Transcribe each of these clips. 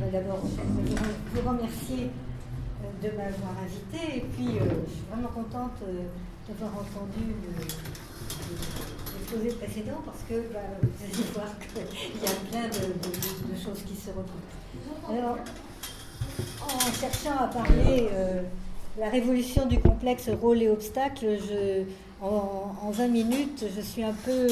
d'abord vous remercier de m'avoir invité, et puis je suis vraiment contente d'avoir entendu l'exposé précédent, parce que vous allez voir qu'il y a plein de choses qui se recoupent. Alors, en cherchant à parler la révolution du complexe rôle et obstacle, en 20 minutes, je suis un peu...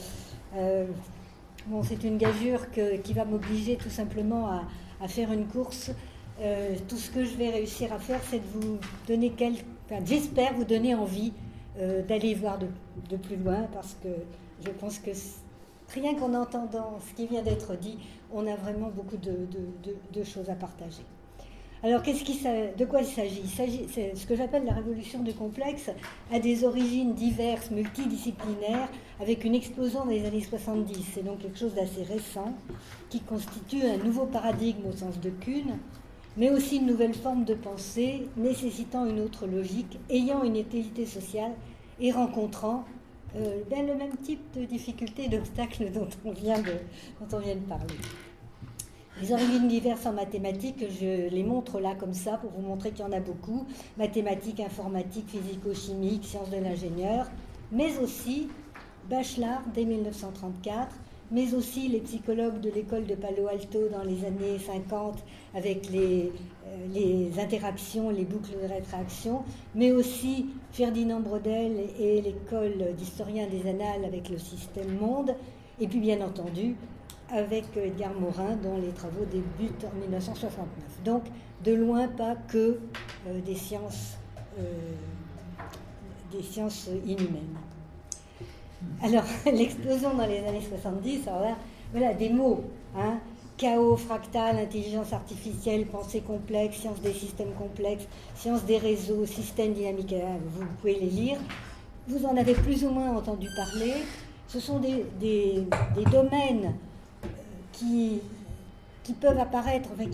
bon, c'est une gageure qui va m'obliger tout simplement à faire une course. Tout ce que je vais réussir à faire, c'est de vous donner j'espère vous donner envie d'aller voir de plus loin, parce que je pense que rien qu'en entendant ce qui vient d'être dit, on a vraiment beaucoup de choses à partager. Alors, de quoi il s'agit ? C'est ce que j'appelle la révolution du complexe, a des origines diverses, multidisciplinaires, avec une explosion dans les années 70. C'est donc quelque chose d'assez récent, qui constitue un nouveau paradigme au sens de Kuhn, mais aussi une nouvelle forme de pensée, nécessitant une autre logique, ayant une utilité sociale et rencontrant le même type de difficultés et d'obstacles dont on vient de parler. Les origines diverses en mathématiques, je les montre là comme ça pour vous montrer qu'il y en a beaucoup. Mathématiques, informatique, physico-chimique, sciences de l'ingénieur, mais aussi Bachelard dès 1934, mais aussi les psychologues de l'école de Palo Alto dans les années 50 avec les interactions, les boucles de rétraction, mais aussi Ferdinand Braudel et l'école d'historiens des annales avec le système monde, et puis bien entendu avec Edgar Morin, dont les travaux débutent en 1969. Donc, de loin, pas que des sciences inhumaines. Alors, l'explosion dans les années 70, alors là, voilà, des mots, hein, chaos fractal, intelligence artificielle, pensée complexe, science des systèmes complexes, science des réseaux, système dynamique, vous pouvez les lire. Vous en avez plus ou moins entendu parler. Ce sont des domaines qui peuvent apparaître, enfin,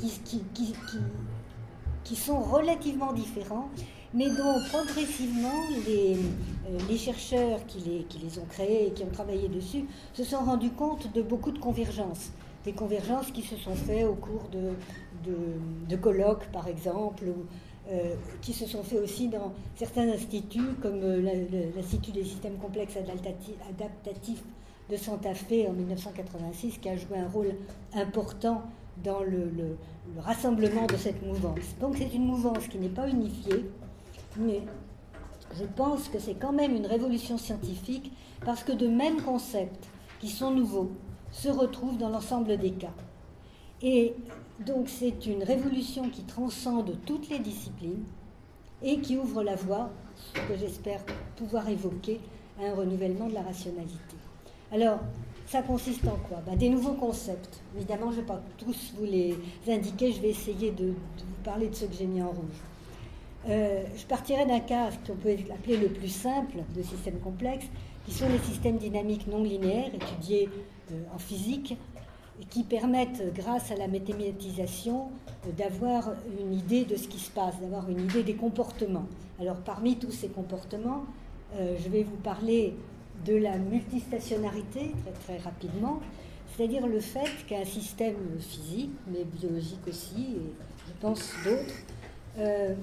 qui sont relativement différents, mais dont progressivement les chercheurs qui les ont créés et qui ont travaillé dessus se sont rendus compte de beaucoup de convergences. Des convergences qui se sont faites au cours de colloques, par exemple, ou qui se sont faits aussi dans certains instituts, comme l'Institut des systèmes complexes adaptatifs de Santa Fe en 1986, qui a joué un rôle important dans le rassemblement de cette mouvance. Donc c'est une mouvance qui n'est pas unifiée, mais je pense que c'est quand même une révolution scientifique, parce que de mêmes concepts qui sont nouveaux se retrouvent dans l'ensemble des cas. Et donc c'est une révolution qui transcende toutes les disciplines et qui ouvre la voie, ce que j'espère pouvoir évoquer, à un renouvellement de la rationalité. Alors, ça consiste en quoi ? Des nouveaux concepts. Évidemment, je ne vais pas tous vous les indiquer, je vais essayer de vous parler de ceux que j'ai mis en rouge. Je partirai d'un cas qu'on peut appeler le plus simple de systèmes complexes, qui sont les systèmes dynamiques non linéaires, étudiés en physique, et qui permettent, grâce à la mathématisation, d'avoir une idée de ce qui se passe, d'avoir une idée des comportements. Alors, parmi tous ces comportements, je vais vous parler de la multistationnarité, très, très rapidement, c'est-à-dire le fait qu'un système physique, mais biologique aussi, et je pense d'autres,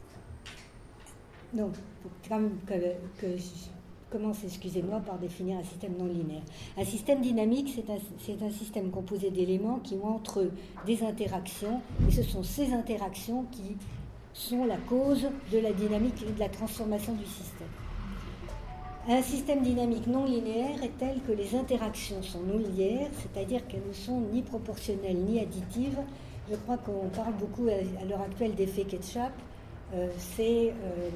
donc, il faut quand même que je commence, excusez-moi, par définir un système non linéaire. Un système dynamique, c'est un système composé d'éléments qui ont entre eux des interactions, et ce sont ces interactions qui sont la cause de la dynamique et de la transformation du système. Un système dynamique non linéaire est tel que les interactions sont non linéaires, c'est-à-dire qu'elles ne sont ni proportionnelles ni additives. Je crois qu'on parle beaucoup à l'heure actuelle d'effet ketchup. C'est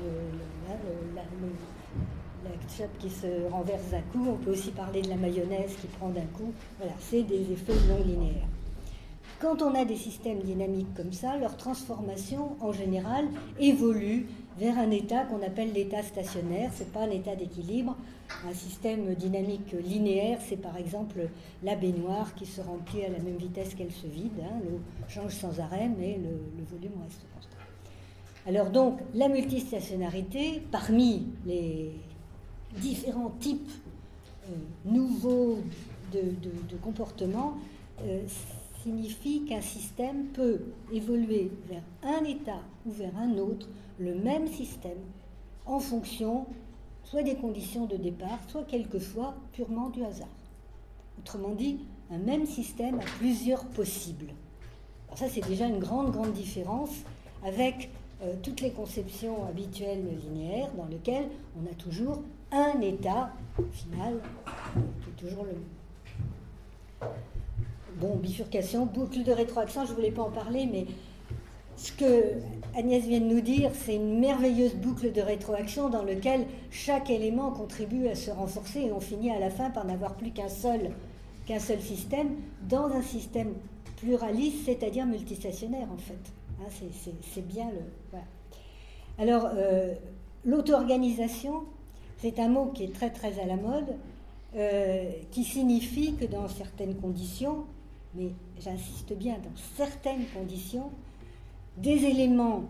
la ketchup qui se renverse d'un coup. On peut aussi parler de la mayonnaise qui prend d'un coup. Voilà, c'est des effets non linéaires. Quand on a des systèmes dynamiques comme ça, leur transformation, en général, évolue vers un état qu'on appelle l'état stationnaire. Ce n'est pas un état d'équilibre. Un système dynamique linéaire, c'est par exemple la baignoire qui se remplit à la même vitesse qu'elle se vide. L'eau change sans arrêt, mais le volume reste constant. Alors donc, la multistationnarité, parmi les différents types nouveaux de comportements, signifie qu'un système peut évoluer vers un état ou vers un autre, le même système, en fonction soit des conditions de départ, soit quelquefois purement du hasard. Autrement dit, un même système a plusieurs possibles. Alors ça, c'est déjà une grande différence avec toutes les conceptions habituelles linéaires dans lesquelles on a toujours un état final qui est toujours le même. Bon, bifurcation, boucle de rétroaction, je ne voulais pas en parler, mais ce que Agnès vient de nous dire, c'est une merveilleuse boucle de rétroaction dans laquelle chaque élément contribue à se renforcer et on finit à la fin par n'avoir plus qu'un seul système dans un système pluraliste, c'est-à-dire multistationnaire en fait. Hein, c'est bien le... Voilà. Alors, l'auto-organisation, c'est un mot qui est très très à la mode, qui signifie que dans certaines conditions, mais j'insiste bien, dans certaines conditions, des éléments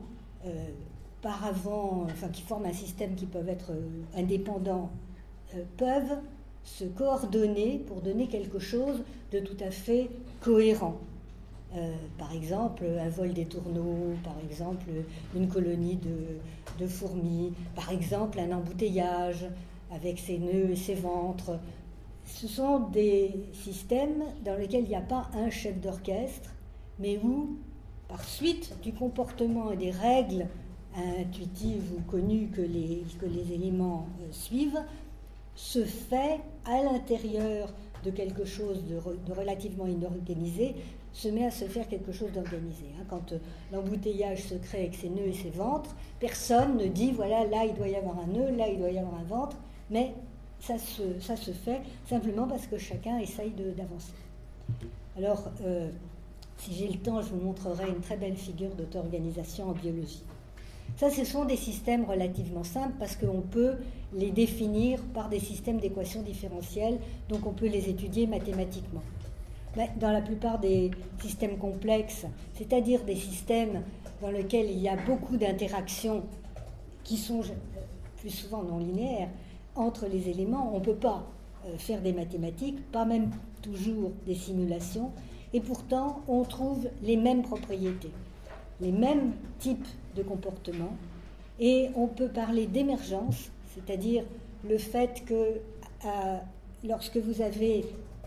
qui forment un système qui peuvent être indépendants, peuvent se coordonner pour donner quelque chose de tout à fait cohérent. Par exemple, un vol des tourneaux, par exemple, une colonie de fourmis, par exemple, un embouteillage avec ses nœuds et ses ventres. Ce sont des systèmes dans lesquels il n'y a pas un chef d'orchestre, mais où, par suite du comportement et des règles intuitives ou connues que les éléments suivent, se fait à l'intérieur de quelque chose de relativement inorganisé, se met à se faire quelque chose d'organisé. Quand l'embouteillage se crée avec ses nœuds et ses ventres, personne ne dit, voilà, là il doit y avoir un nœud, là il doit y avoir un ventre, mais ça se fait simplement parce que chacun essaye d'avancer. Alors, si j'ai le temps, je vous montrerai une très belle figure d'auto-organisation en biologie. Ça, ce sont des systèmes relativement simples parce qu'on peut les définir par des systèmes d'équations différentielles, donc on peut les étudier mathématiquement. Mais dans la plupart des systèmes complexes, c'est-à-dire des systèmes dans lesquels il y a beaucoup d'interactions qui sont plus souvent non linéaires entre les éléments, on ne peut pas faire des mathématiques, pas même toujours des simulations, et pourtant on trouve les mêmes propriétés, les mêmes types de comportements, et on peut parler d'émergence, c'est-à-dire le fait que lorsque vous avez...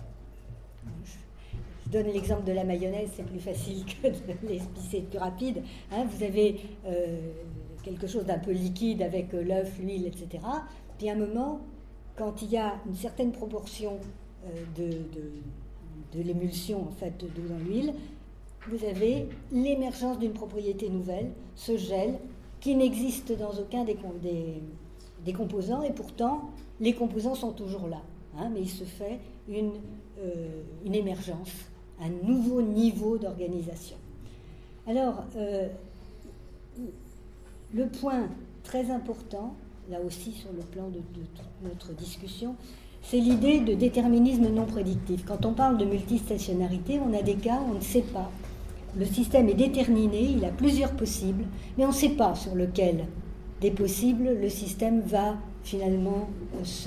Je donne l'exemple de la mayonnaise, c'est plus facile que de l'espicer plus rapide. Vous avez quelque chose d'un peu liquide avec l'œuf, l'huile, etc. Puis à un moment, quand il y a une certaine proportion de l'émulsion en fait, d'eau dans l'huile, vous avez l'émergence d'une propriété nouvelle, ce gel, qui n'existe dans aucun des composants, et pourtant les composants sont toujours là. Mais il se fait une émergence, un nouveau niveau d'organisation. Alors, le point très important, là aussi sur le plan de toute notre discussion, c'est l'idée de déterminisme non prédictif. Quand on parle de multistationnarité, on a des cas où on ne sait pas. Le système est déterminé, il a plusieurs possibles, mais on ne sait pas sur lequel des possibles le système va finalement se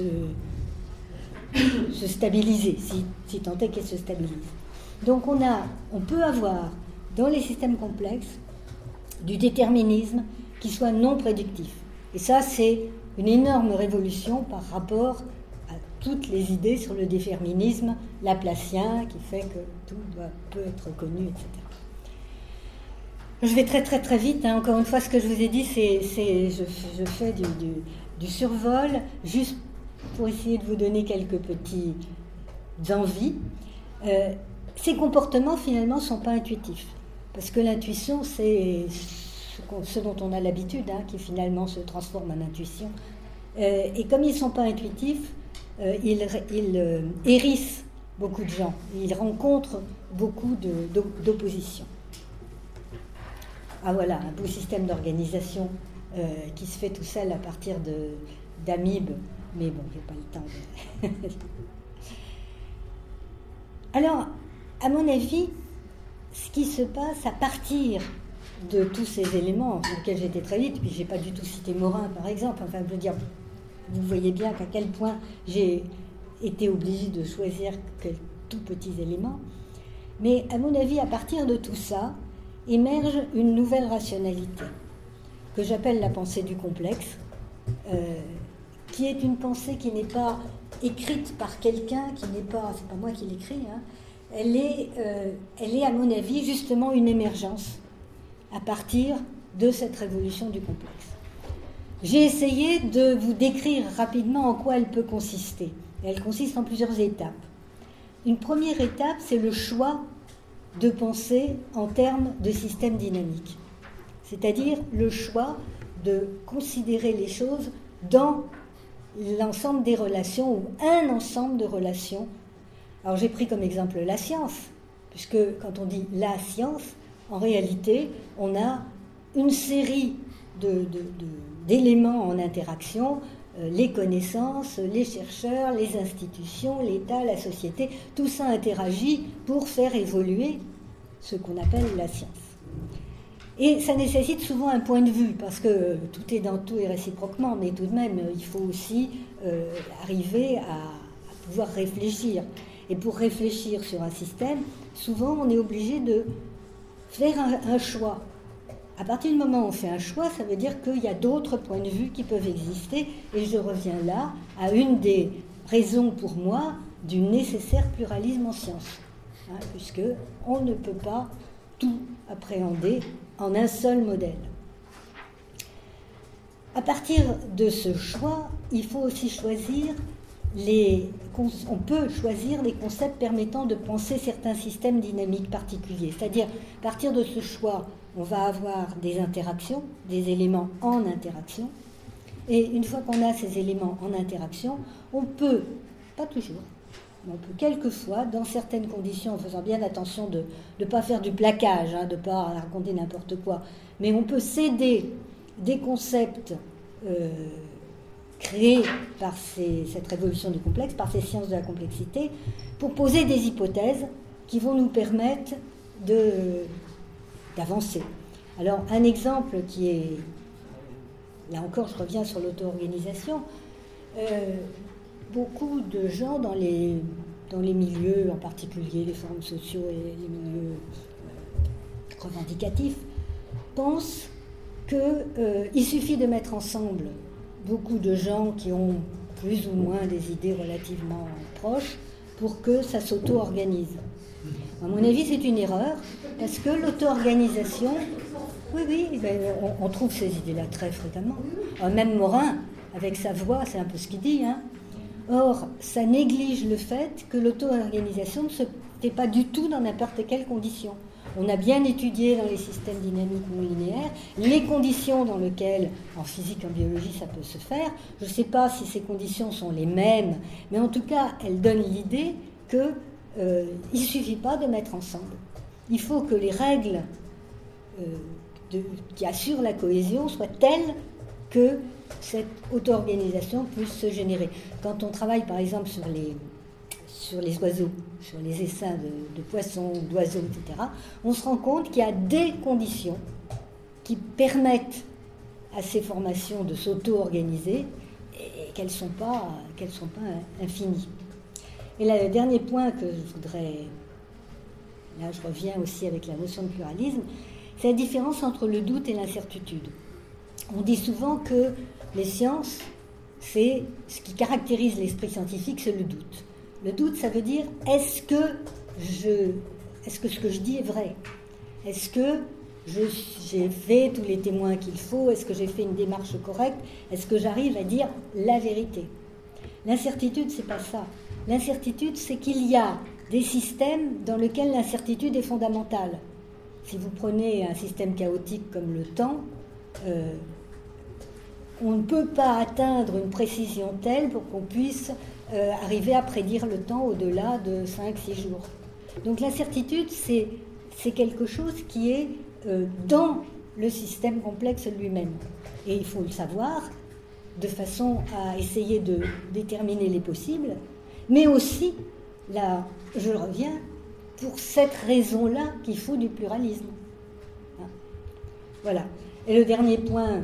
stabiliser, si tant est qu'il se stabilise. Donc on peut avoir dans les systèmes complexes du déterminisme qui soit non prédictif. Et ça, c'est une énorme révolution par rapport à toutes les idées sur le déterminisme laplacien qui fait que tout peut être connu, etc. Je vais très très très vite. Encore une fois, ce que je vous ai dit, je fais du survol, juste pour essayer de vous donner quelques petites envies. Ces comportements, finalement, ne sont pas intuitifs. Parce que l'intuition, c'est ce dont on a l'habitude, qui finalement se transforme en intuition. Et comme ils ne sont pas intuitifs, ils hérissent beaucoup de gens. Ils rencontrent beaucoup d'opposition. Ah voilà, un beau système d'organisation qui se fait tout seul à partir d'amibes. Mais bon, je n'ai pas le temps. Alors, à mon avis, ce qui se passe à partir de tous ces éléments sur lesquels j'étais très vite, puis je n'ai pas du tout cité Morin, par exemple, enfin, je veux dire, vous voyez bien qu'à quel point j'ai été obligée de choisir quelques tout petits éléments. Mais à mon avis, à partir de tout ça, émerge une nouvelle rationalité, que j'appelle la pensée du complexe, qui est une pensée qui n'est pas écrite par quelqu'un, c'est pas moi qui l'écris, hein. Elle est, à mon avis, justement une émergence à partir de cette révolution du complexe. J'ai essayé de vous décrire rapidement en quoi elle peut consister. Elle consiste en plusieurs étapes. Une première étape, c'est le choix de penser en termes de système dynamique, c'est-à-dire le choix de considérer les choses dans l'ensemble des relations ou un ensemble de relations. Alors j'ai pris comme exemple la science, puisque quand on dit la science, en réalité, on a une série d'éléments en interaction, les connaissances, les chercheurs, les institutions, l'État, la société, tout ça interagit pour faire évoluer ce qu'on appelle la science. Et ça nécessite souvent un point de vue, parce que tout est dans tout et réciproquement, mais tout de même, il faut aussi arriver à pouvoir réfléchir. Et pour réfléchir sur un système, souvent on est obligé de faire un choix. À partir du moment où on fait un choix, ça veut dire qu'il y a d'autres points de vue qui peuvent exister, et je reviens là à une des raisons pour moi du nécessaire pluralisme en sciences, hein, puisqu'on ne peut pas tout appréhender en un seul modèle. À partir de ce choix, il faut aussi choisir on peut choisir les concepts permettant de penser certains systèmes dynamiques particuliers. C'est-à dire, à partir de ce choix, on va avoir des interactions, des éléments en interaction. Et une fois qu'on a ces éléments en interaction, on peut, pas toujours, mais on peut quelquefois, dans certaines conditions, en faisant bien attention de ne pas faire du plaquage, hein, de ne pas raconter n'importe quoi, mais on peut céder des concepts créés par cette révolution du complexe, par ces sciences de la complexité, pour poser des hypothèses qui vont nous permettre d'avancer. Alors, un exemple qui est... Là encore, je reviens sur l'auto-organisation. Beaucoup de gens dans les milieux, en particulier les forums sociaux et les milieux revendicatifs, pensent qu'il suffit de mettre ensemble beaucoup de gens qui ont plus ou moins des idées relativement proches pour que ça s'auto-organise. À mon avis, c'est une erreur, parce que l'auto-organisation... Oui, on trouve ces idées-là très fréquemment. Même Morin, avec sa voix, c'est un peu ce qu'il dit, hein. Or, ça néglige le fait que l'auto-organisation ne se fait pas du tout dans n'importe quelle condition. On a bien étudié dans les systèmes dynamiques non linéaires les conditions dans lesquelles, en physique, en biologie, ça peut se faire. Je ne sais pas si ces conditions sont les mêmes, mais en tout cas, elles donnent l'idée qu'il ne suffit pas de mettre ensemble. Il faut que les règles qui assurent la cohésion soient telles que cette auto-organisation puisse se générer. Quand on travaille, par exemple, sur les oiseaux, sur les essaims de poissons, d'oiseaux, etc., on se rend compte qu'il y a des conditions qui permettent à ces formations de s'auto-organiser et qu'elles ne sont pas infinies. Et là, le dernier point que je voudrais... Là, je reviens aussi avec la notion de pluralisme, c'est la différence entre le doute et l'incertitude. On dit souvent que les sciences, c'est ce qui caractérise l'esprit scientifique, c'est le doute. Le doute, ça veut dire, est-ce que ce que je dis est vrai? Est-ce que j'ai fait tous les témoins qu'il faut? Est-ce que j'ai fait une démarche correcte? Est-ce que j'arrive à dire la vérité? L'incertitude, c'est pas ça. L'incertitude, c'est qu'il y a des systèmes dans lesquels l'incertitude est fondamentale. Si vous prenez un système chaotique comme le temps, on ne peut pas atteindre une précision telle pour qu'on puisse arriver à prédire le temps au-delà de 5-6 jours. Donc l'incertitude, c'est quelque chose qui est dans le système complexe lui-même. Et il faut le savoir de façon à essayer de déterminer les possibles, mais aussi, là, je reviens, pour cette raison-là qu'il faut du pluralisme. Hein? Voilà. Et le dernier point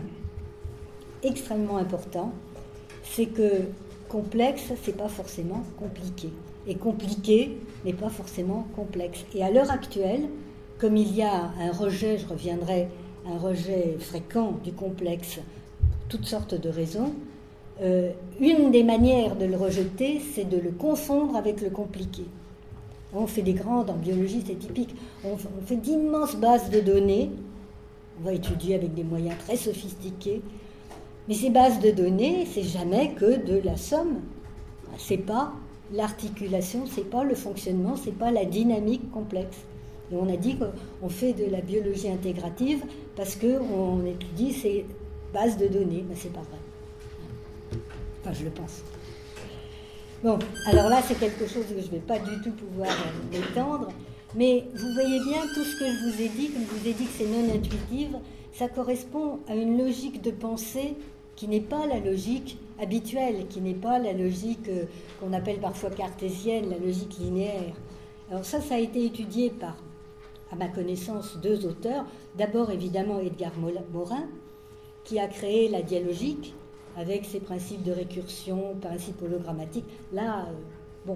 extrêmement important, c'est que complexe, c'est pas forcément compliqué. est compliqué, mais pas forcément complexe. Et à l'heure actuelle, comme il y a un rejet, je reviendrai, un rejet fréquent du complexe, pour toutes sortes de raisons, une des manières de le rejeter, c'est de le confondre avec le compliqué. On fait des grandes, en biologie c'est typique, on fait d'immenses bases de données, on va étudier avec des moyens très sophistiqués, mais ces bases de données, c'est jamais que de la somme, c'est pas l'articulation, c'est pas le fonctionnement, c'est pas la dynamique complexe. Et on a dit qu'on fait de la biologie intégrative parce qu'on étudie ces bases de données, mais c'est pas vrai. Enfin, je le pense. Bon, alors là, c'est quelque chose que je ne vais pas du tout pouvoir m'étendre, mais vous voyez bien tout ce que je vous ai dit, comme je vous ai dit que c'est non intuitif, ça correspond à une logique de pensée qui n'est pas la logique habituelle, qui n'est pas la logique qu'on appelle parfois cartésienne, la logique linéaire. Alors ça a été étudié par, à ma connaissance, 2 auteurs. D'abord, évidemment, Edgar Morin, qui a créé la dialogique, avec ses principes de récursion, principes hologrammatiques. Là, bon,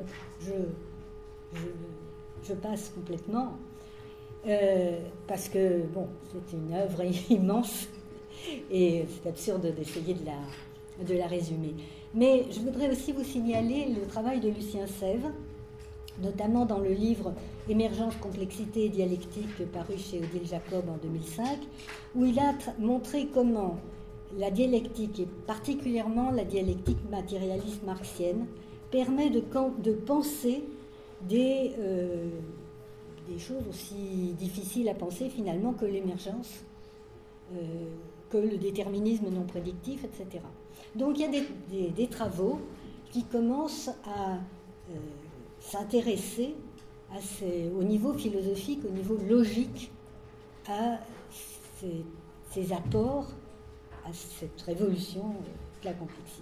je passe complètement, parce que, bon, c'est une œuvre immense, et c'est absurde d'essayer de la résumer. Mais je voudrais aussi vous signaler le travail de Lucien Sèvres, notamment dans le livre « Émergence, complexité et dialectique » paru chez Odile Jacob en 2005, où il a montré comment la dialectique, et particulièrement la dialectique matérialiste marxienne, permet de penser des choses aussi difficiles à penser finalement que l'émergence, que le déterminisme non prédictif, etc. Donc il y a des travaux qui commencent à s'intéresser au niveau philosophique, au niveau logique, à ces apports, à cette révolution de la complexité.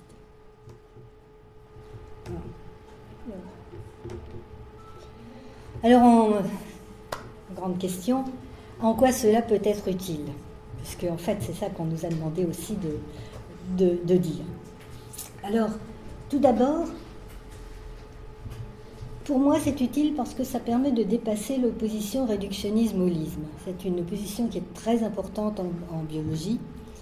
Alors, en grande question, en quoi cela peut être utile? Puisque, en fait, c'est ça qu'on nous a demandé aussi de dire. Alors, tout d'abord, pour moi, c'est utile parce que ça permet de dépasser l'opposition réductionnisme-holisme. C'est une opposition qui est très importante en biologie.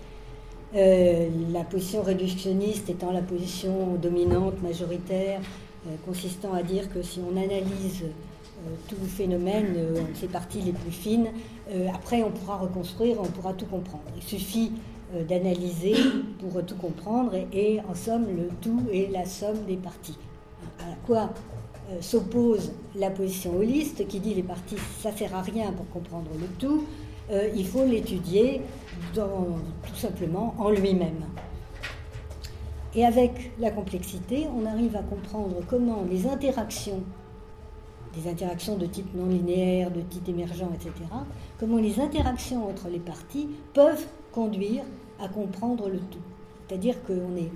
La position réductionniste étant la position dominante, majoritaire, consistant à dire que si on analyse tout phénomène, ces parties les plus fines, après on pourra reconstruire, on pourra tout comprendre. Il suffit d'analyser pour tout comprendre et en somme le tout est la somme des parties. À quoi s'oppose la position holiste qui dit les parties ça sert à rien pour comprendre le tout, il faut l'étudier tout simplement en lui-même. Et avec la complexité, on arrive à comprendre comment les interactions, des interactions de type non linéaire, de type émergent, etc., comment les interactions entre les parties peuvent conduire à comprendre le tout. C'est-à-dire qu'on est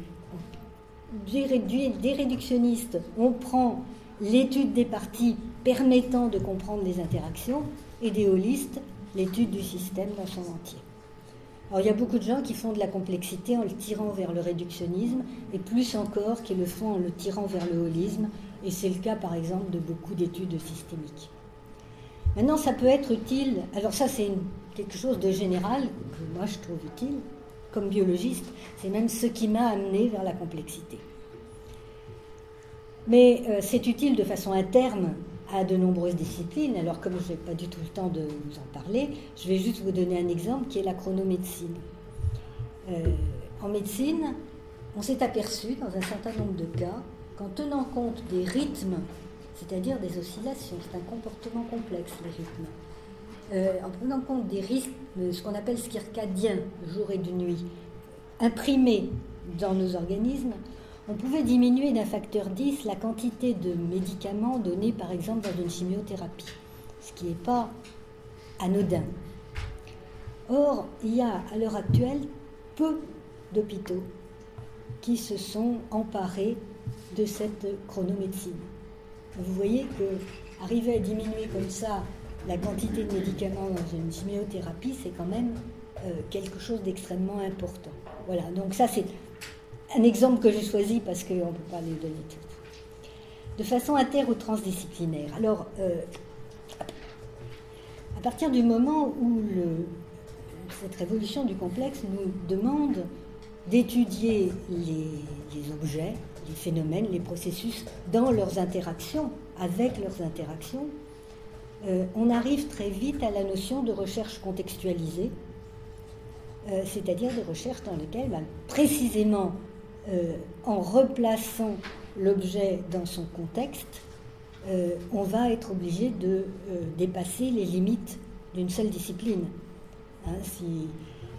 des réductionnistes, on prend l'étude des parties permettant de comprendre les interactions, et des holistes, l'étude du système dans son entier. Alors il y a beaucoup de gens qui font de la complexité en le tirant vers le réductionnisme, et plus encore qui le font en le tirant vers le holisme, et c'est le cas par exemple de beaucoup d'études systémiques. Maintenant ça peut être utile, alors ça c'est quelque chose de général que moi je trouve utile, comme biologiste, c'est même ce qui m'a amené vers la complexité. Mais c'est utile de façon interne à de nombreuses disciplines. Alors comme je n'ai pas du tout le temps de vous en parler, je vais juste vous donner un exemple qui est la chronomédecine. En médecine, on s'est aperçu dans un certain nombre de cas qu'en tenant compte des rythmes, c'est-à-dire des oscillations, c'est un comportement complexe les rythmes, en prenant compte des rythmes, ce qu'on appelle circadiens, le jour et de nuit, imprimés dans nos organismes, on pouvait diminuer d'un facteur 10 la quantité de médicaments donnés, par exemple, dans une chimiothérapie, ce qui n'est pas anodin. Or, il y a à l'heure actuelle peu d'hôpitaux qui se sont emparés de cette chronomédecine. Vous voyez que arriver à diminuer comme ça la quantité de médicaments dans une chimiothérapie, c'est quand même quelque chose d'extrêmement important. Voilà, donc ça c'est un exemple que j'ai choisi parce qu'on ne peut pas les donner tous. de façon inter ou transdisciplinaire. Alors, à partir du moment où cette révolution du complexe nous demande d'étudier les objets, les phénomènes, les processus dans leurs interactions, avec leurs interactions, on arrive très vite à la notion de recherche contextualisée, c'est-à-dire de recherche dans lesquelles, précisément en replaçant l'objet dans son contexte, on va être obligé de dépasser les limites d'une seule discipline. Si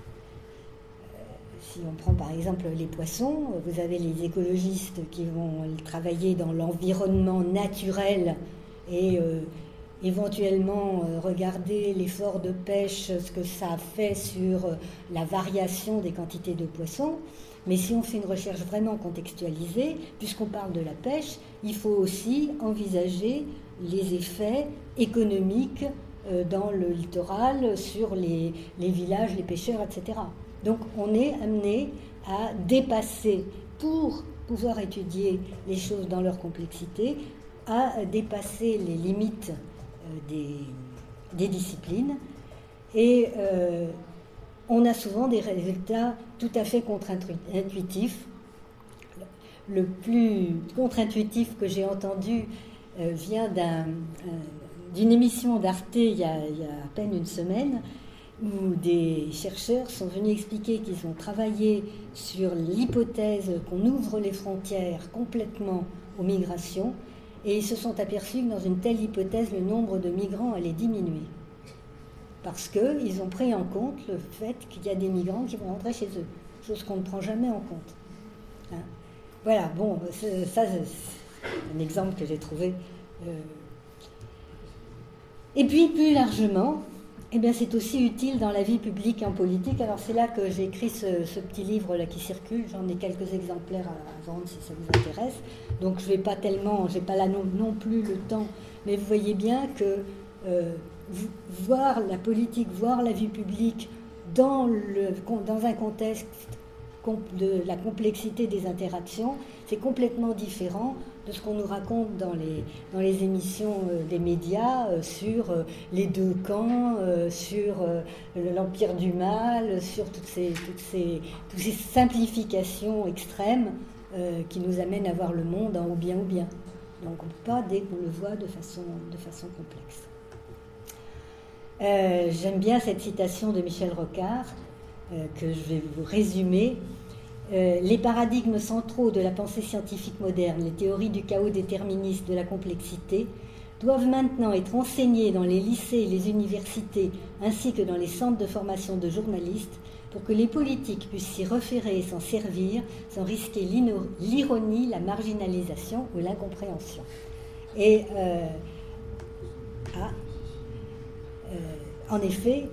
on prend par exemple les poissons, vous avez les écologistes qui vont travailler dans l'environnement naturel et éventuellement regarder l'effort de pêche, ce que ça fait sur la variation des quantités de poissons. Mais si on fait une recherche vraiment contextualisée, puisqu'on parle de la pêche, il faut aussi envisager les effets économiques dans le littoral, sur les villages, les pêcheurs, etc. Donc on est amené à dépasser, pour pouvoir étudier les choses dans leur complexité, à dépasser les limites des disciplines. Et on a souvent des résultats tout à fait contre-intuitifs. Le plus contre-intuitif que j'ai entendu vient d'une émission d'Arte il y a à peine une semaine, où des chercheurs sont venus expliquer qu'ils ont travaillé sur l'hypothèse qu'on ouvre les frontières complètement aux migrations, et ils se sont aperçus que dans une telle hypothèse, le nombre de migrants allait diminuer. Parce qu'ils ont pris en compte le fait qu'il y a des migrants qui vont rentrer chez eux, chose qu'on ne prend jamais en compte. Voilà, bon, ça c'est un exemple que j'ai trouvé. Et puis, plus largement, c'est aussi utile dans la vie publique et en politique. Alors c'est là que j'ai écrit ce petit livre-là qui circule. J'en ai quelques exemplaires à vendre si ça vous intéresse. Donc je n'ai pas là non plus le temps, mais vous voyez bien que voir la politique, voir la vie publique dans un contexte de la complexité des interactions, c'est complètement différent de ce qu'on nous raconte dans les émissions des médias sur les deux camps, sur l'empire du mal, sur toutes ces simplifications extrêmes qui nous amènent à voir le monde en ou bien. Donc on ne peut pas dès qu'on le voit de façon complexe. J'aime bien cette citation de Michel Rocard que je vais vous résumer. Les paradigmes centraux de la pensée scientifique moderne, les théories du chaos déterministe, de la complexité, doivent maintenant être enseignés dans les lycées et les universités, ainsi que dans les centres de formation de journalistes, pour que les politiques puissent s'y référer et s'en servir, sans risquer l'ironie, la marginalisation ou l'incompréhension. Et en effet,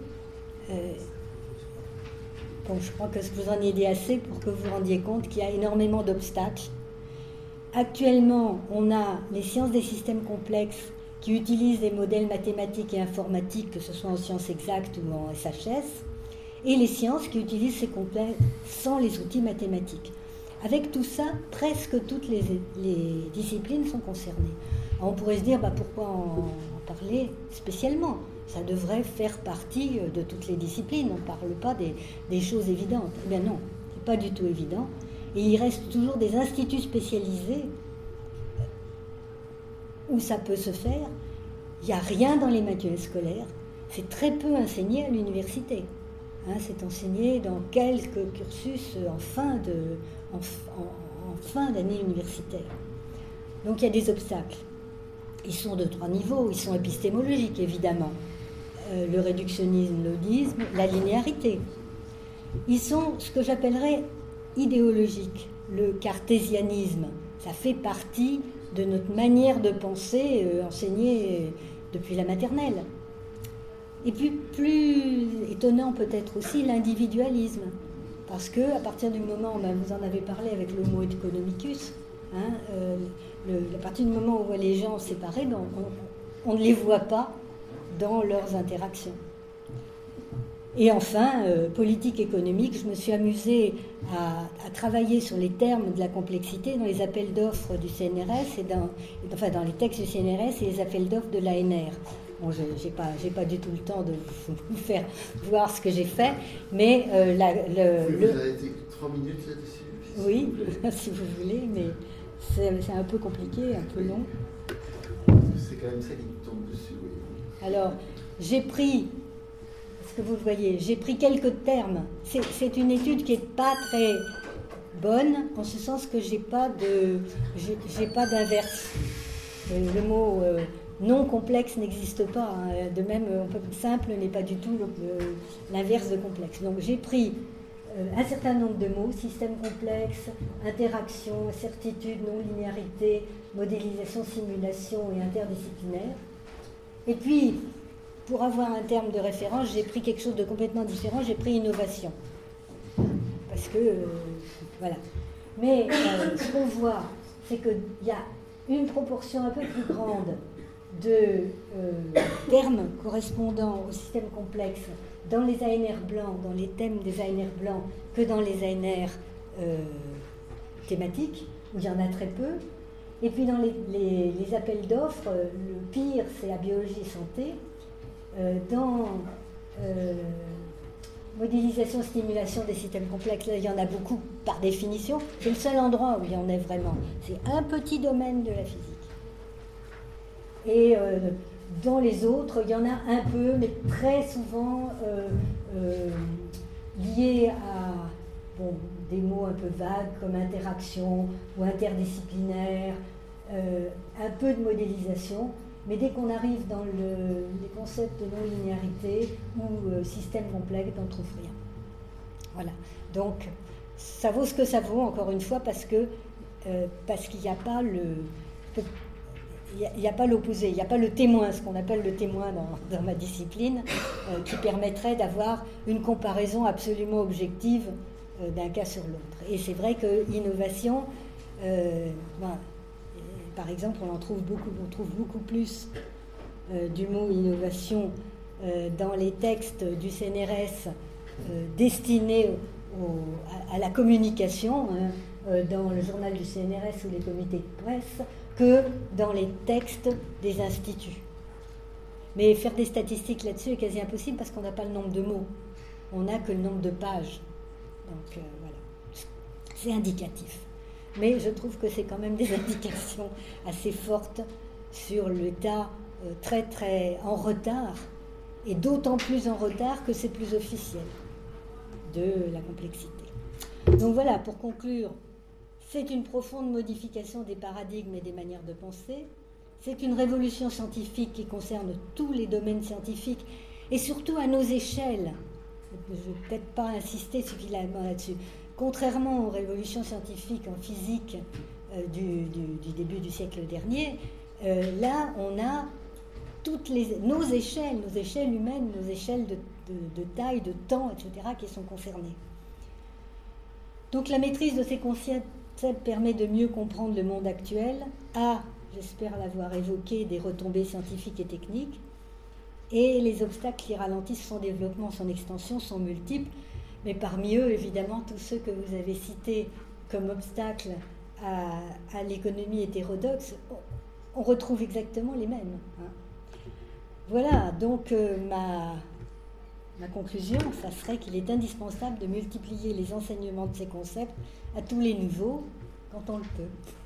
donc je crois que vous en ayez dit assez pour que vous vous rendiez compte qu'il y a énormément d'obstacles. Actuellement, on a les sciences des systèmes complexes qui utilisent des modèles mathématiques et informatiques, que ce soit en sciences exactes ou en SHS, et les sciences qui utilisent ces complexes sans les outils mathématiques. Avec tout ça, presque toutes les disciplines sont concernées. Alors on pourrait se dire, pourquoi en parler spécialement ? Ça devrait faire partie de toutes les disciplines. On ne parle pas des choses évidentes. Eh bien non, ce n'est pas du tout évident. Et il reste toujours des instituts spécialisés où ça peut se faire. Il n'y a rien dans les manuels scolaires. C'est très peu enseigné à l'université. C'est enseigné dans quelques cursus en fin d'année universitaire. Donc il y a des obstacles. Ils sont de 3 niveaux. Ils sont épistémologiques, évidemment. Le réductionnisme, l'audisme, la linéarité. Ils sont ce que j'appellerais idéologiques. Le cartésianisme, ça fait partie de notre manière de penser enseignée depuis la maternelle. Et puis plus étonnant peut-être aussi l'individualisme, parce que à partir du moment, vous en avez parlé avec l'homo economicus, à partir du moment où on voit les gens séparés, on ne les voit pas dans leurs interactions. Et enfin, politique économique, je me suis amusée à travailler sur les termes de la complexité dans les appels d'offres du CNRS, enfin dans les textes du CNRS et les appels d'offres de l'ANR. Bon, j'ai pas du tout le temps de vous faire voir ce que j'ai fait, mais vous avez été 3 minutes là-dessus. Oui, si vous voulez, mais c'est un peu compliqué, un peu long. C'est quand même ça qui tombe dessus, oui. Alors, j'ai pris, ce que vous voyez, j'ai pris quelques termes. C'est une étude qui n'est pas très bonne, en ce sens que j'ai pas d'inverse. Le mot non complexe n'existe pas. Hein. De même, simple n'est pas du tout l'inverse de complexe. Donc j'ai pris un certain nombre de mots: système complexe, interaction, certitude, non-linéarité, modélisation, simulation et interdisciplinaire. Et puis, pour avoir un terme de référence, j'ai pris quelque chose de complètement différent, j'ai pris innovation. Parce que, voilà. Mais ce qu'on voit, c'est qu'il y a une proportion un peu plus grande de termes correspondant au système complexe dans les ANR blancs, dans les thèmes des ANR blancs, que dans les ANR thématiques, où il y en a très peu. Et puis dans les appels d'offres, le pire, c'est la biologie et santé. Dans modélisation, stimulation des systèmes complexes, là, il y en a beaucoup par définition. C'est le seul endroit où il y en a vraiment. C'est un petit domaine de la physique. Et dans les autres, il y en a un peu, mais très souvent liés à des mots un peu vagues comme interaction ou interdisciplinaire, un peu de modélisation. Mais dès qu'on arrive dans les concepts de non-linéarité ou système complexe, on ne trouve rien. Voilà. Donc, ça vaut ce que ça vaut, encore une fois, parce qu'il n'y a pas il n'y a pas l'opposé, il n'y a pas le témoin, ce qu'on appelle le témoin dans ma discipline, qui permettrait d'avoir une comparaison absolument objective d'un cas sur l'autre. Et c'est vrai que l'innovation, par exemple, on trouve beaucoup plus du mot innovation dans les textes du CNRS destinés à la communication, dans le journal du CNRS ou les comités de presse, que dans les textes des instituts. Mais faire des statistiques là-dessus est quasi impossible parce qu'on n'a pas le nombre de mots. On n'a que le nombre de pages. Donc voilà, c'est indicatif. Mais je trouve que c'est quand même des indications assez fortes sur l'état très très en retard, et d'autant plus en retard que c'est plus officiel, de la complexité. Donc voilà, pour conclure, c'est une profonde modification des paradigmes et des manières de penser. C'est une révolution scientifique qui concerne tous les domaines scientifiques et surtout à nos échelles. Je ne vais peut-être pas insister suffisamment là-dessus. Contrairement aux révolutions scientifiques en physique du début du siècle dernier, là on a nos échelles humaines, nos échelles de taille, de temps, etc., qui sont concernées. Donc la maîtrise de ces concepts permet de mieux comprendre le monde actuel, j'espère l'avoir évoqué, des retombées scientifiques et techniques, et les obstacles qui ralentissent son développement, son extension sont multiples, mais parmi eux, évidemment, tous ceux que vous avez cités comme obstacles à l'économie hétérodoxe, on retrouve exactement les mêmes. Hein. Voilà, donc ma conclusion, ça serait qu'il est indispensable de multiplier les enseignements de ces concepts à tous les niveaux, quand on le peut.